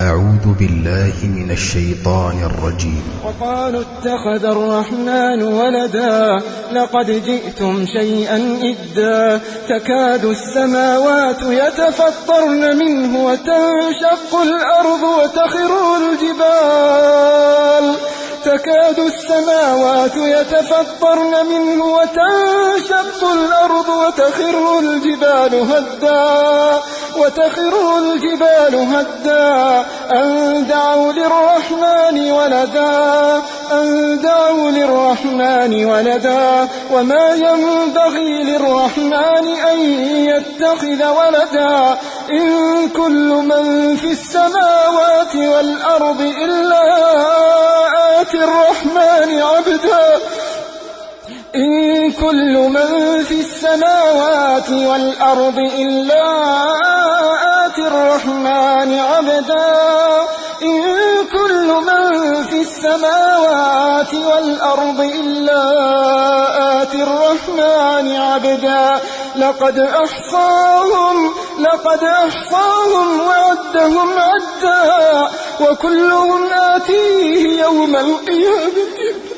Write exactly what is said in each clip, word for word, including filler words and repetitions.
أعوذ بالله من الشيطان الرجيم. وقالوا اتخذ الرحمن ولدا لقد جئتم شيئا إدا تكاد السماوات يتفطرن منه وتنشق الأرض وتخر الجبال تكاد السماوات يتفطرن منه وتنشق الأرض وتخر الجبال هدا وتخر الجبال هدا أن دعوا للرحمن ولدا أن دعوا للرحمن ولدا وما ينبغي للرحمن أن يتخذ ولدا إن كل من في السماوات والأرض إلا آتي الرحمن عبدا إن كل من في السماوات والأرض إلا آتي الرحمن عبدا إن كل من في السماوات والأرض إلا آتي الرحمن عبدا لقد أحصاهم لقد أحصاهم وعدهم عدا وكلهم آتيه يوم القيامة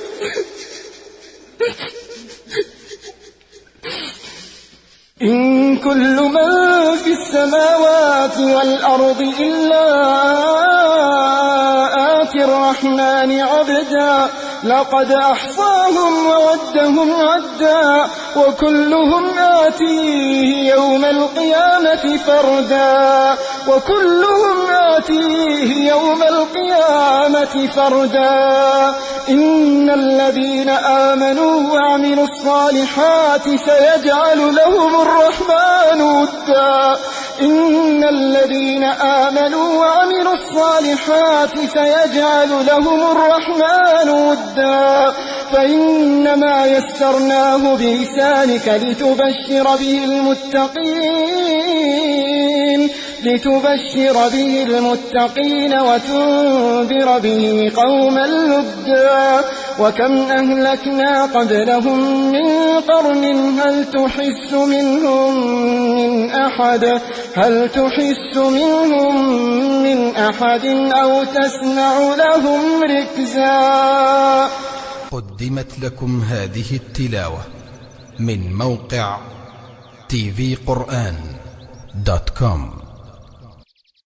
إن كل من في السماوات والأرض إلا آتي الرحمن عبدا لقد أحصاهم وعدهم عدا وكلهم آتيه يوم القيامة فردا وكلهم آتيه يوم القيامة فردا إن الذين آمنوا وعملوا الصالحات سيجعل لهم الرحمن ودا إن الذين آمنوا وعملوا الصالحات سيجعل لهم الرحمن ودا فإنما يسرناه بلسانك لتبشر به المتقين لتبشر به المتقين وتنذر به قوما لدا وكم أهلكنا قبلهم من قرن هل تحس منهم من أحد هل تحس منهم من أحد أو تسمع لهم ركزا. قدمت لكم هذه التلاوة من موقع تي في قرآن دوت كوم.